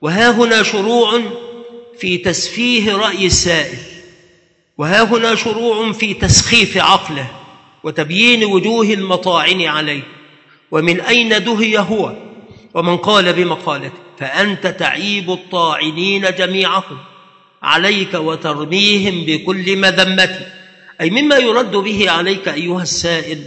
وها هنا شروع في تسفيه رأي السائل، وها هنا شروع في تسخيف عقله وتبيين وجوه المطاعن عليه، ومن أين دهي هو ومن قال بمقالته، فأنت تعيب الطاعنين جميعهم عليك وترميهم بكل مذمة، أي مما يرد به عليك أيها السائل.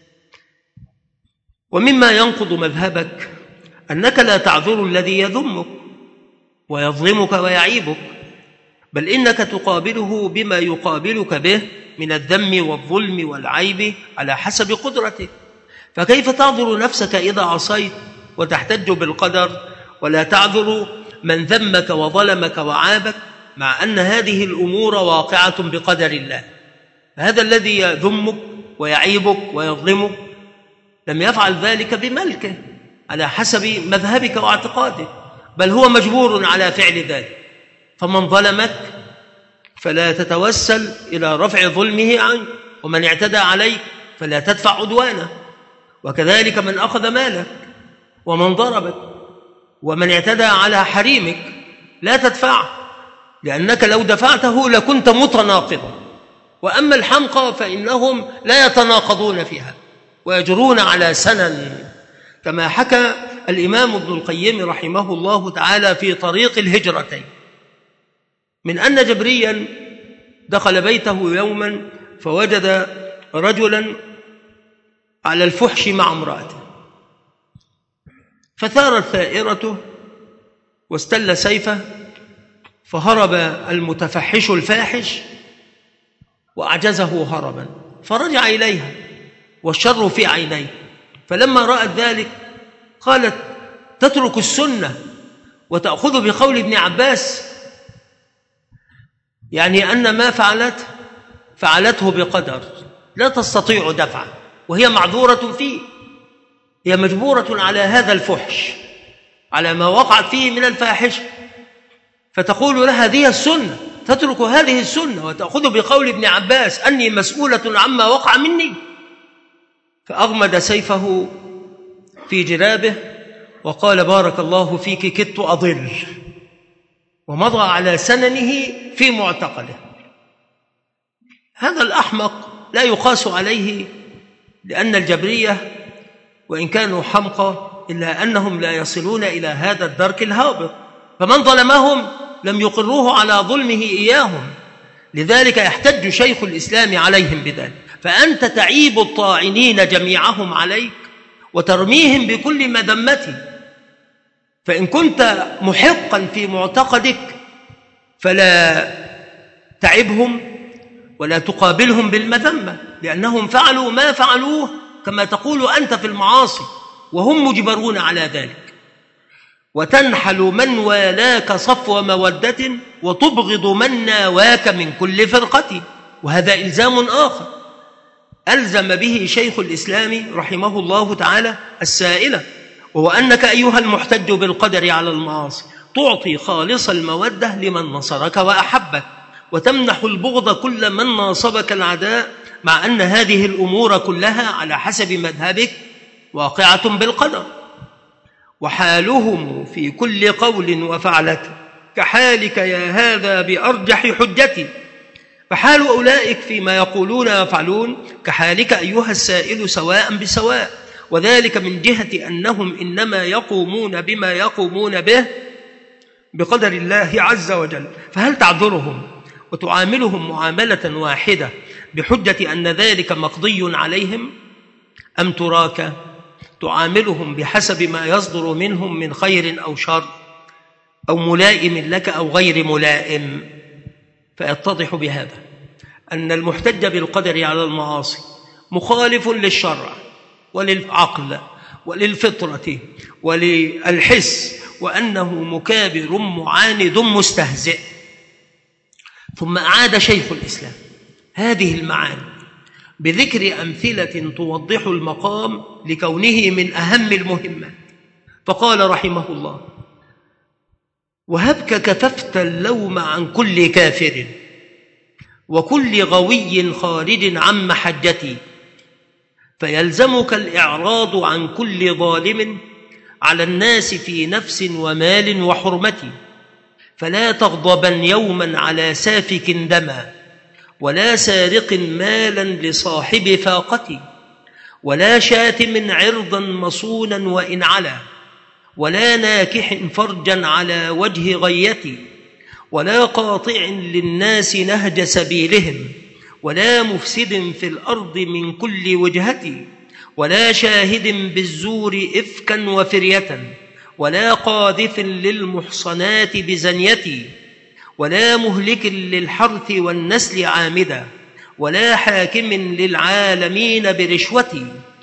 ومما ينقض مذهبك أنك لا تعذر الذي يذمك ويظلمك ويعيبك، بل إنك تقابله بما يقابلك به من الذم والظلم والعيب على حسب قدرتك. فكيف تعذر نفسك إذا عصيت وتحتج بالقدر، ولا تعذر من ذمك وظلمك وعابك، مع أن هذه الأمور واقعة بقدر الله؟ هذا الذي يذمك ويعيبك ويظلمك لم يفعل ذلك بملكه على حسب مذهبك واعتقادك، بل هو مجبور على فعل ذلك. فمن ظلمك فلا تتوسل إلى رفع ظلمه عنك، ومن اعتدى عليك فلا تدفع عدوانه، وكذلك من أخذ مالك ومن ضربك ومن اعتدى على حريمك لا تدفعه، لأنك لو دفعته لكنت متناقضا. وأما الحمقى فإنهم لا يتناقضون فيها ويجرون على سنن، كما حكى الإمام ابن القيم رحمه الله تعالى في طريق الهجرتين من أن جبريا دخل بيته يوما فوجد رجلا على الفحش مع امرأته، فثارت ثائرته واستل سيفه، فهرب المتفحش الفاحش وأعجزه هربا، فرجع إليها والشر في عينيه. فلما رأت ذلك قالت: تترك السنة وتأخذ بقول ابن عباس، يعني أن ما فعلته بقدر لا تستطيع دفعه، وهي معذورة فيه، هي مجبورة على هذا الفحش، على ما وقعت فيه من الفاحشة، فتقول لها: هذه السنة، تترك هذه السنة وتأخذ بقول ابن عباس أني مسؤولة عما وقع مني. فأغمد سيفه في جرابه وقال: بارك الله فيك، كدت أضل، ومضى على سننه في معتقله. هذا الأحمق لا يقاس عليه، لأن الجبرية وإن كانوا حمقى إلا أنهم لا يصلون إلى هذا الدرك الهابط، فمن ظلمهم لم يقروه على ظلمه إياهم، لذلك يحتج شيخ الإسلام عليهم بذلك. فأنت تعيب الطاعنين جميعهم عليك وترميهم بكل مذمة، فإن كنت محقا في معتقدك فلا تعبهم ولا تقابلهم بالمذمة، لأنهم فعلوا ما فعلوه كما تقول أنت في المعاصي، وهم مجبرون على ذلك. وتنحل من والاك صفو مودة وتبغض من ناواك من كل فرقة، وهذا إلزام آخر ألزم به شيخ الإسلام رحمه الله تعالى السائلة، وهو أنك أيها المحتج بالقدر على المعاصي تعطي خالص المودة لمن نصرك وأحبك، وتمنح البغض كل من ناصبك العداء، مع أن هذه الأمور كلها على حسب مذهبك واقعة بالقدر. وحالهم في كل قول وفعلة كحالك يا هذا بأرجح حجتي، فحال أولئك فيما يقولون ويفعلون كحالك أيها السائل سواء بسواء، وذلك من جهة أنهم إنما يقومون بما يقومون به بقدر الله عز وجل. فهل تعذرهم وتعاملهم معاملة واحدة بحجة أن ذلك مقضي عليهم، أم تراك تعاملهم بحسب ما يصدر منهم من خير أو شر، أو ملائم لك أو غير ملائم؟ فيتضح بهذا أن المحتج بالقدر على المعاصي مخالف للشرع وللعقل وللفطرة وللحس، وأنه مكابر معاند مستهزئ. ثم أعاد شيخ الإسلام هذه المعاني بذكر أمثلة توضح المقام لكونه من أهم المهمات، فقال رحمه الله: وهبك كففت اللوم عن كل كافر وكل غوي خارج عن محجتي، فيلزمك الإعراض عن كل ظالم على الناس في نفس ومال وحرمة، فلا تغضبن يوما على سافك دما، ولا سارق مالا لصاحب فاقة، ولا شاتم عرضا مصونا وإن علا، ولا ناكح فرجا على وجه غية، ولا قاطع للناس نهج سبيلهم، ولا مفسد في الأرض من كل وجهة، ولا شاهد بالزور إفكا وفرية، ولا قاذف للمحصنات بزنية، ولا مهلك للحرث والنسل عامدا، ولا حاكم للعالمين برشوة،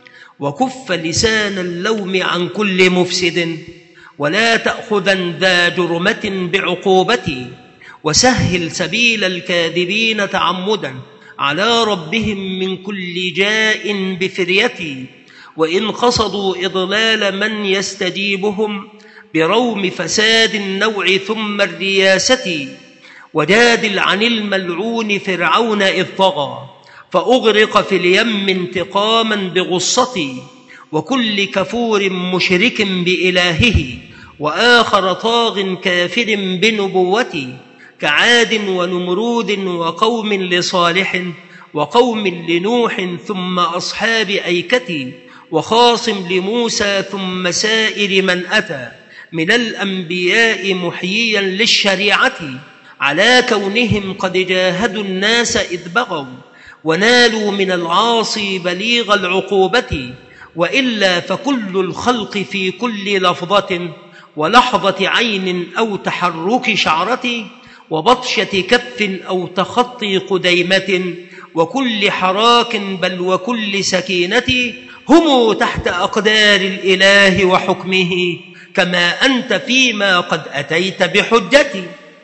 وكف لسان اللوم عن كل مفسد، ولا تأخذن ذا جرمة بعقوبة، وسهل سبيل الكاذبين تعمدا على ربهم من كل جاء بفرية، وإن قصدوا إضلال من يستجيبهم بروم فساد النوع ثم الرياسة، وجادل عن الملعون فرعون إذ طغى فأغرق في اليم انتقاما بغصة، وكل كفور مشرك بإلهه، وآخر طاغ كافر بنبوته، كعاد ونمرود وقوم لصالح وقوم لنوح ثم أصحاب أيكة، وخاصم لموسى ثم سائر من أتى من الأنبياء محييا للشريعة، على كونهم قد جاهدوا الناس إذ بغوا ونالوا من العاصي بليغ العقوبة، وإلا فكل الخلق في كل لفظة ولحظة عين أو تحرك شعرة وبطشة كف أو تخطي قديمة وكل حراك بل وكل سكينة هم تحت أقدار الإله وحكمه، كما أنت فيما قد أتيت بحجتي.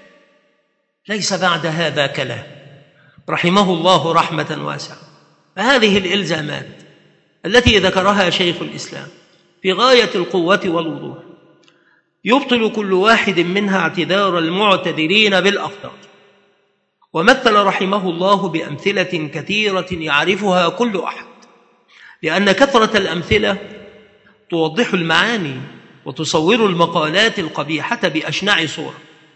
ليس بعد هذا كلام، رحمه الله رحمة واسعة. فهذه الإلزامات التي ذكرها شيخ الإسلام في غاية القوة والوضوح يبطل كل واحد منها اعتذار المعتذرين بالأخطاء. ومثل رحمه الله بأمثلة كثيرة يعرفها كل أحد، لأن كثرة الأمثلة توضح المعاني وتصور المقالات القبيحة بأشنع صور،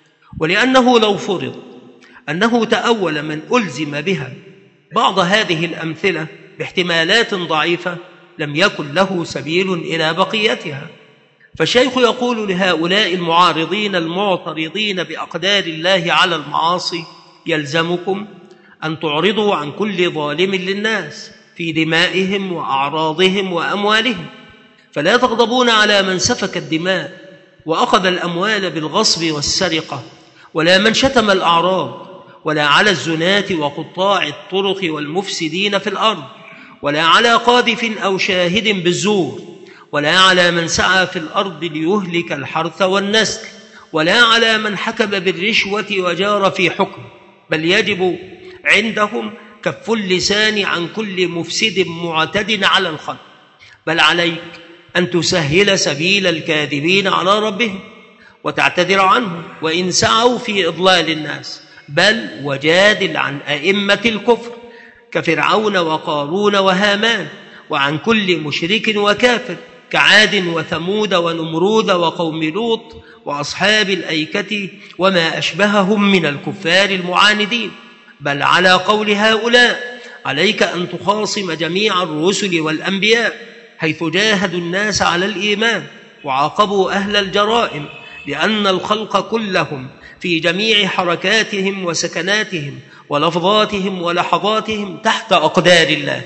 ولأنه لو فرض أنه تأول من ألزم بها بعض هذه الأمثلة باحتمالات ضعيفة لم يكن له سبيل إلى بقيتها. فالشيخ يقول لهؤلاء المعارضين المعترضين بأقدار الله على المعاصي: يلزمكم أن تعرضوا عن كل ظالم للناس في دمائهم وأعراضهم وأموالهم، فلا تغضبون على من سفك الدماء وأخذ الأموال بالغصب والسرقة، ولا من شتم الأعراض، ولا على الزناة وقطاع الطرق والمفسدين في الأرض، ولا على قاذف أو شاهد بالزور، ولا على من سعى في الأرض ليهلك الحرث والنسل، ولا على من حكم بالرشوة وجار في حكم، بل يجب عندهم كف اللسان عن كل مفسد معتد على الخلق، بل عليك أن تسهل سبيل الكاذبين على ربهم وتعتذر عنهم وإن سعوا في إضلال الناس، بل وجادل عن أئمة الكفر كفرعون وقارون وهامان، وعن كل مشرك وكافر كعاد وثمود ونمرود وقوم لوط وأصحاب الأيكة وما أشبههم من الكفار المعاندين. بل على قول هؤلاء عليك أن تخاصم جميع الرسل والأنبياء حيث جاهدوا الناس على الإيمان وعاقبوا أهل الجرائم، لأن الخلق كلهم في جميع حركاتهم وسكناتهم ولفظاتهم ولحظاتهم تحت أقدار الله.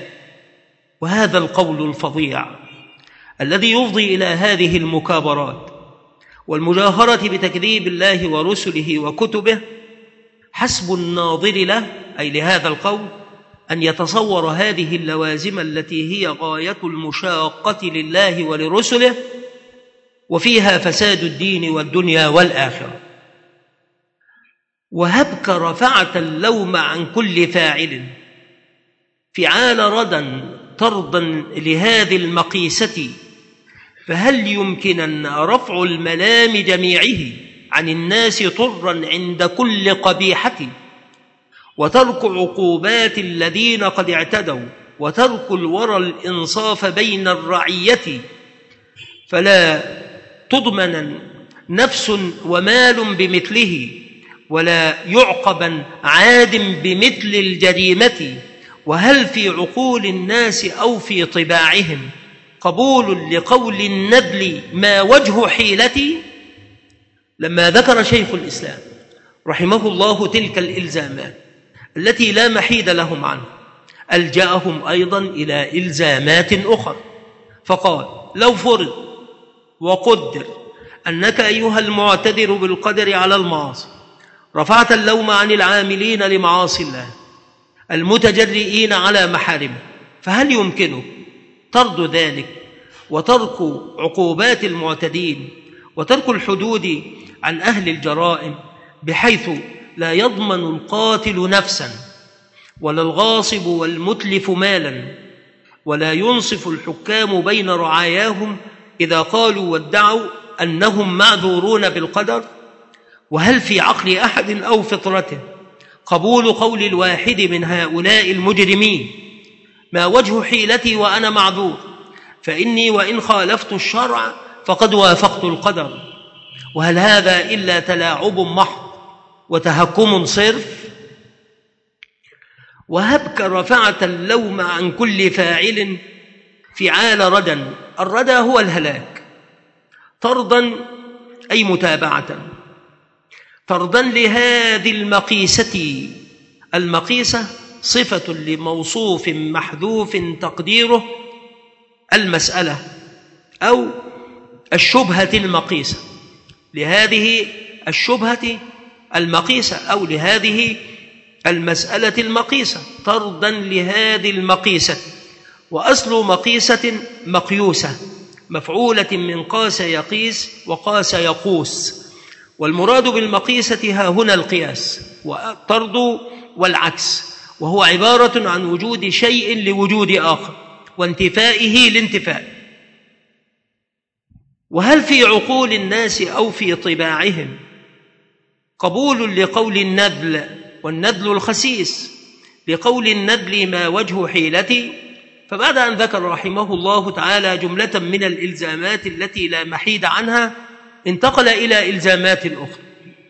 وهذا القول الفظيع الذي يفضي إلى هذه المكابرات والمجاهرة بتكذيب الله ورسله وكتبه حسب الناظر له، أي لهذا القول، أن يتصور هذه اللوازم التي هي غاية المشاقة لله ولرسله، وفيها فساد الدين والدنيا والآخرة. وهبك رفعت اللوم عن كل فاعل فعال ردا طردا لهذه المقيسة، فهل يمكنن رفع الملام جميعه عن الناس طرا عند كل قبيحة، وترك عقوبات الذين قد اعتدوا، وترك الورى الإنصاف بين الرعية، فلا تضمن نفس ومال بمثله، ولا يعقبا عاد بمثل الجريمة. وهل في عقول الناس أو في طباعهم قبول لقول الندل ما وجه حيلتي؟ لما ذكر شيخ الإسلام رحمه الله تلك الإلزامات التي لا محيد لهم عنه، ألجأهم أيضا إلى إلزامات أخرى، فقال: لو فرض وقدر أنك أيها المعتذر بالقدر على المعاصي رفعت اللوم عن العاملين لمعاصي الله المتجرئين على محارمه، فهل يمكنه طرد ذلك وترك عقوبات المعتدين وترك الحدود عن أهل الجرائم، بحيث لا يضمن القاتل نفسا ولا الغاصب والمتلف مالا، ولا ينصف الحكام بين رعاياهم إذا قالوا وادعوا أنهم معذورون بالقدر؟ وهل في عقل أحد أو فطرته قبول قول الواحد من هؤلاء المجرمين: ما وجه حيلتي وأنا معذور، فإني وإن خالفت الشرع فقد وافقت القدر؟ وهل هذا إلا تلاعب محض وتهكم صرف؟ وهبك رفعت اللوم عن كل فاعل فعال ردا، الردى هو الهلاك، طردا أي متابعة، طردا لهذه المقيسة. المقيسة صفة لموصوف محذوف تقديره المسألة أو الشبهة المقيسة، لهذه الشبهة المقيسة أو لهذه المسألة المقيسة، طردا لهذه المقيسة. وأصل مقيسة مقيوسة، مفعولة من قاس يقيس وقاس يقوس، والمراد بالمقيسة ها هنا القياس والطرد والعكس، وهو عبارة عن وجود شيء لوجود آخر وانتفائه لانتفاء. وهل في عقول الناس أو في طباعهم قبول لقول الندل، والندل الخسيس، لقول الندل ما وجه حيلتي؟ فبعد أن ذكر رحمه الله تعالى جملة من الإلزامات التي لا محيد عنها، انتقل إلى إلزامات أخرى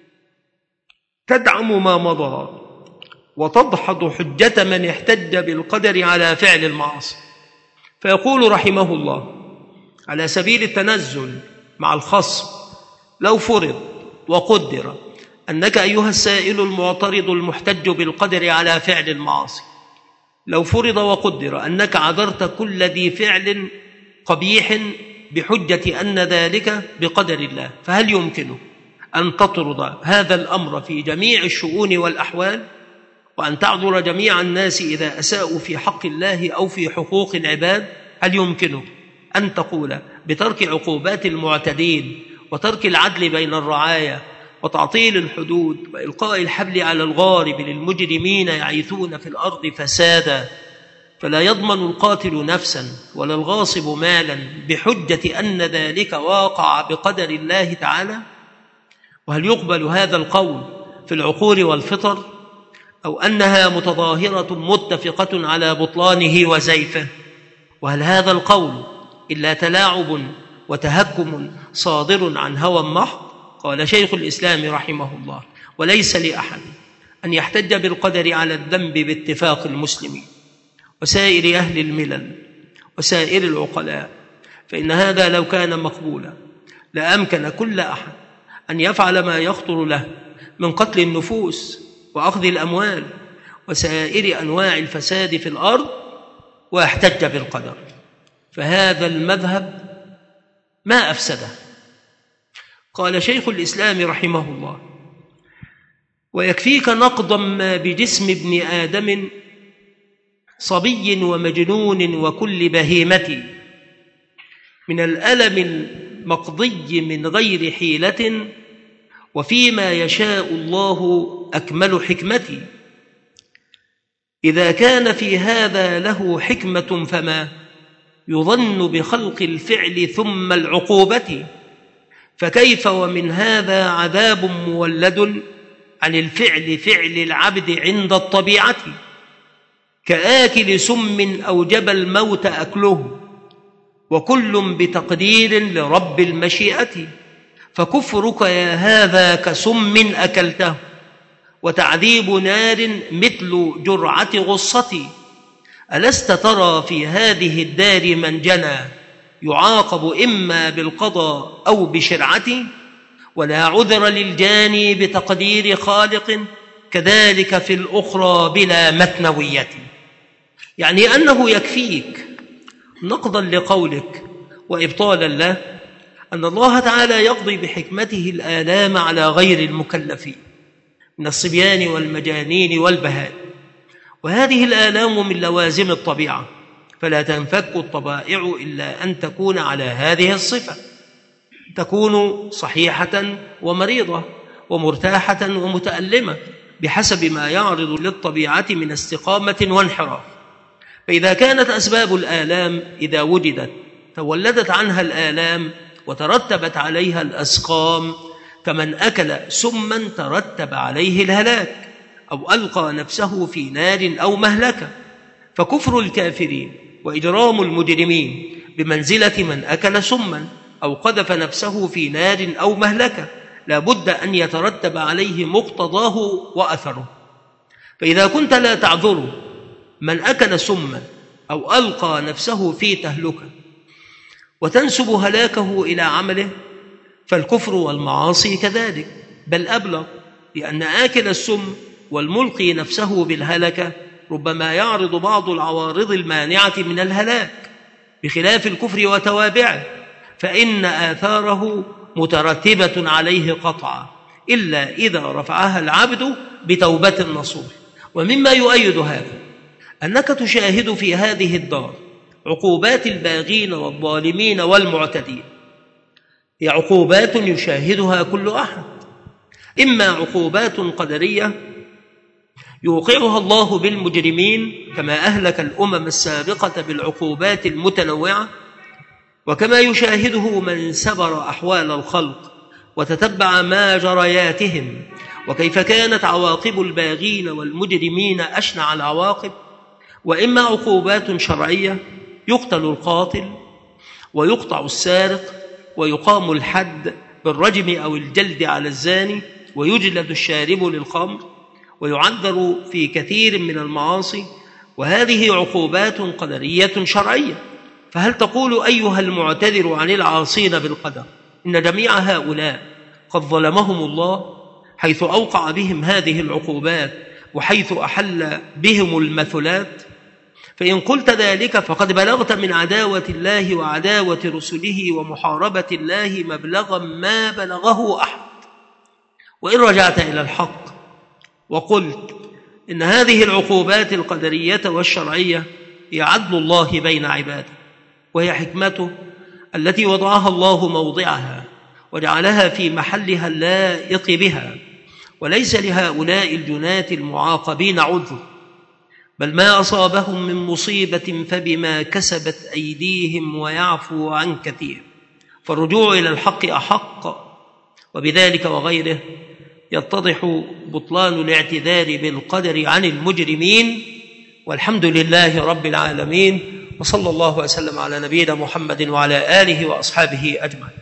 تدعم ما مضى وتدحض حجة من احتج بالقدر على فعل المعاصي. فيقول رحمه الله على سبيل التنزل مع الخصم: لو فرض وقدر أنك أيها السائل المعترض المحتج بالقدر على فعل المعاصي، لو فرض وقدر أنك عذرت كل ذي فعل قبيح بحجة أن ذلك بقدر الله، فهل يمكنه أن تطرد هذا الأمر في جميع الشؤون والأحوال، وأن تعذر جميع الناس إذا أساءوا في حق الله أو في حقوق العباد؟ هل يمكنه أن تقول بترك عقوبات المعتدين وترك العدل بين الرعايا وتعطيل الحدود وإلقاء الحبل على الغارب للمجرمين يعيثون في الأرض فسادا، فلا يضمن القاتل نفسا ولا الغاصب مالا بحجة أن ذلك واقع بقدر الله تعالى؟ وهل يقبل هذا القول في العقول والفطر، أو أنها متظاهرة متفقة على بطلانه وزيفه؟ وهل هذا القول إلا تلاعب وتهكم صادر عن هوى محض؟ قال شيخ الإسلام رحمه الله: وليس لأحد أن يحتج بالقدر على الذنب باتفاق المسلمين وسائر أهل الملل وسائر العقلاء، فإن هذا لو كان مقبولا لأمكن كل أحد أن يفعل ما يخطر له من قتل النفوس وأخذ الأموال وسائر أنواع الفساد في الأرض واحتج بالقدر، فهذا المذهب ما أفسده. قال شيخ الإسلام رحمه الله: ويكفيك نقضا ما بجسم ابن آدم صبي ومجنون وكل بهيمة من الألم المقضي من غير حيلة، وفيما يشاء الله أكمل حكمتي. إذا كان في هذا له حكمة فما يظن بخلق الفعل ثم العقوبة، فكيف ومن هذا عذاب مولد عن الفعل فعل العبد عند الطبيعة، كآكل سم أوجب الموت أكله وكل بتقدير لرب المشيئة، فكفرك يا هذا كسم أكلته، وتعذيب نار مثل جرعة غصتي. ألست ترى في هذه الدار من جنى يعاقب إما بالقضاء أو بشرعتي؟ ولا عذر للجاني بتقدير خالق، كذلك في الأخرى بلا مكنوية. يعني أنه يكفيك نقضا لقولك وإبطالا له أن الله تعالى يقضي بحكمته الآلام على غير المكلفين من الصبيان والمجانين والبهائم، وهذه الآلام من لوازم الطبيعة، فلا تنفك الطبائع إلا أن تكون على هذه الصفة، تكون صحيحة ومريضة ومرتاحة ومتألمة بحسب ما يعرض للطبيعة من استقامة وانحراف. فإذا كانت أسباب الآلام إذا وجدت تولدت عنها الآلام وترتبت عليها الأسقام، كمن أكل سما ترتب عليه الهلاك أو ألقى نفسه في نار أو مهلكة، فكفر الكافرين وإجرام المجرمين بمنزلة من أكل سما أو قذف نفسه في نار أو مهلكة، لا بد أن يترتب عليه مقتضاه وأثره. فإذا كنت لا تعذر من أكل سما أو ألقى نفسه في تهلكة وتنسب هلاكه إلى عمله، فالكفر والمعاصي كذلك، بل أبلغ، لأن آكل السم والملقي نفسه بالهلكة ربما يعرض بعض العوارض المانعة من الهلاك، بخلاف الكفر وتوابعه، فإن آثاره مترتبة عليه قطعا، إلا إذا رفعها العبد بتوبة نصوح. ومما يؤيد هذا أنك تشاهد في هذه الدار عقوبات الباغين والظالمين والمعتدين، هي عقوبات يشاهدها كل أحد، إما عقوبات قدرية يوقعها الله بالمجرمين كما أهلك الأمم السابقة بالعقوبات المتنوعة، وكما يشاهده من سبر أحوال الخلق وتتبع ما جرياتهم وكيف كانت عواقب الباغين والمجرمين أشنع العواقب، وإما عقوبات شرعية يقتل القاتل ويقطع السارق ويقام الحد بالرجم أو الجلد على الزاني ويجلد الشارب للخمر ويعذر في كثير من المعاصي، وهذه عقوبات قدرية شرعية. فهل تقول أيها المعتذر عن العاصين بالقدر إن جميع هؤلاء قد ظلمهم الله حيث أوقع بهم هذه العقوبات وحيث أحل بهم المثلات؟ فإن قلت ذلك فقد بلغت من عداوة الله وعداوة رسله ومحاربة الله مبلغا ما بلغه أحد. وإن رجعت إلى الحق وقلت إن هذه العقوبات القدرية والشرعية هي عدل الله بين عباده، وهي حكمته التي وضعها الله موضعها وجعلها في محلها اللائق بها، وليس لهؤلاء الجناة المعاقبين عذر، بل ما أصابهم من مصيبة فبما كسبت أيديهم ويعفو عن كثير، فالرجوع إلى الحق أحق. وبذلك وغيره يتضح بطلان الاعتذار بالقدر عن المجرمين، والحمد لله رب العالمين، وصلى الله وسلم على نبينا محمد وعلى آله وأصحابه أجمعين.